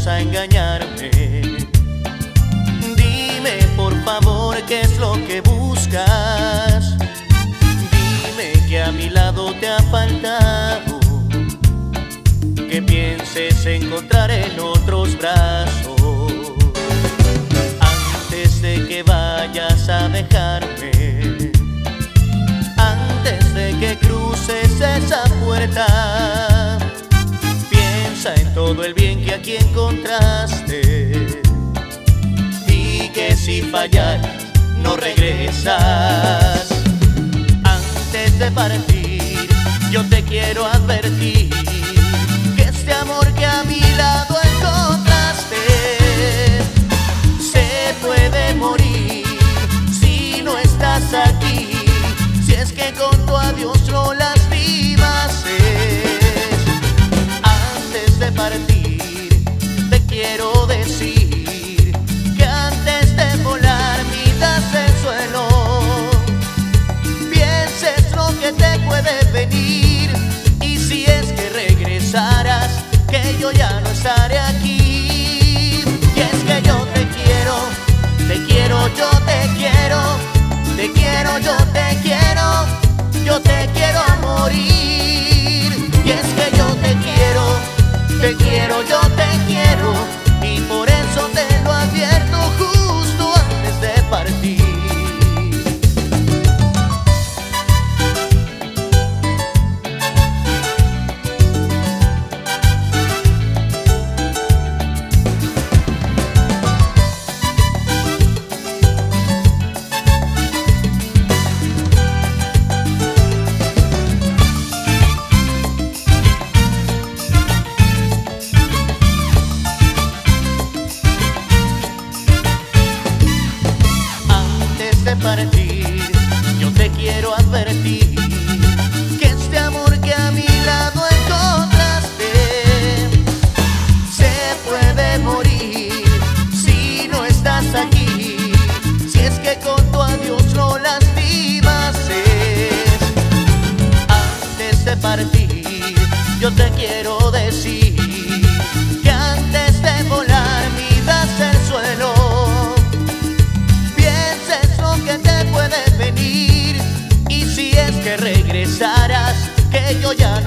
a engañarme. Dime por favor qué es lo que buscas. Dime que a mi lado te ha faltado, que pienses encontrar en otros brazos. Antes de que vayas a dejarme, antes de que cruces esa puerta, piensa en todo el bien que aquí encontraste, y que si fallas no regresas. Antes de partir yo te quiero advertir que este amor que a mi lado encontraste se puede morir si no estás aquí, si es que con tu adiós lo lastimaste. Antes de partir te quiero decir que antes de volar midas el suelo, pienses lo que te puede venir, y si es que regresaras, que yo ya no estaré aquí. Y es que yo te quiero, yo te quiero, te quiero, yo te quiero, yo te quiero a morir. Y es que yo te quiero, yo te quiero, y por eso te lo advierto justo antes de partir. Partir, yo te quiero advertir que este amor que a mi lado encontraste se puede morir si no estás aquí, si es que con tu adiós lo lastimaste. Antes de partir yo te quiero decir que antes de volar midas el suelo, que te puede venir, y si es que regresaras, que yo ya